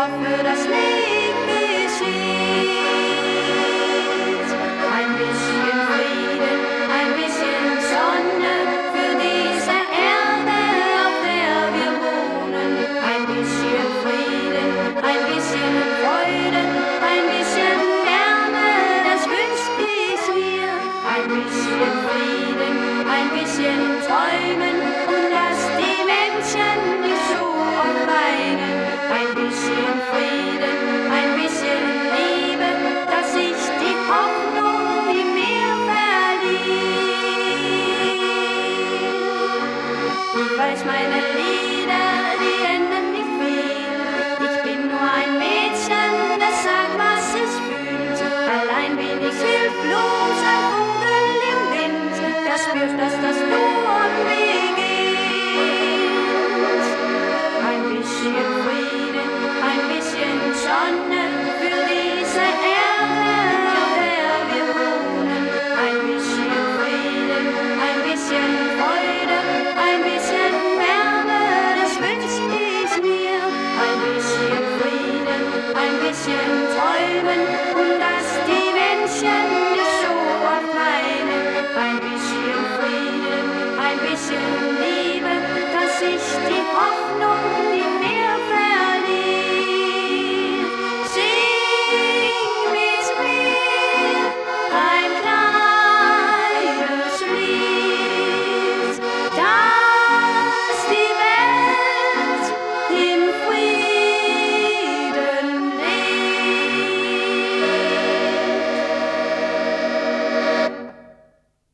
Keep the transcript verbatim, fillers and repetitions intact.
hoffe, dass nicht geschieht. Ein bisschen Frieden, ein bisschen Sonne für diese Erde, auf der wir wohnen. Ein bisschen Frieden, ein bisschen Freude, ein bisschen Wärme, das wünsch ich mir. Ein bisschen Frieden, ein bisschen Träumen und dass die Menschen nicht so oft weinen. Ein bisschen Frieden, ein bisschen Liebe, dass sich die Hoffnung in mir verliert. Ich weiß, meine Lieder, die enden nicht viel. Ich bin nur ein Mädchen, das sagt, was es fühlt. Allein bin ich hilflos, ein Vogel im Wind, das spürt, dass das Tun beginnt. Ein bisschen Frieden, ein bisschen Sonne für diese Erde, auf der wir wohnen. Ein bisschen Frieden, ein bisschen Freude, ein bisschen Wärme, das wünsch ich mir. Ein bisschen Frieden, ein bisschen Träumen und dass die Menschen nicht so oft weinen. Ein bisschen Frieden, ein bisschen Liebe, dass ich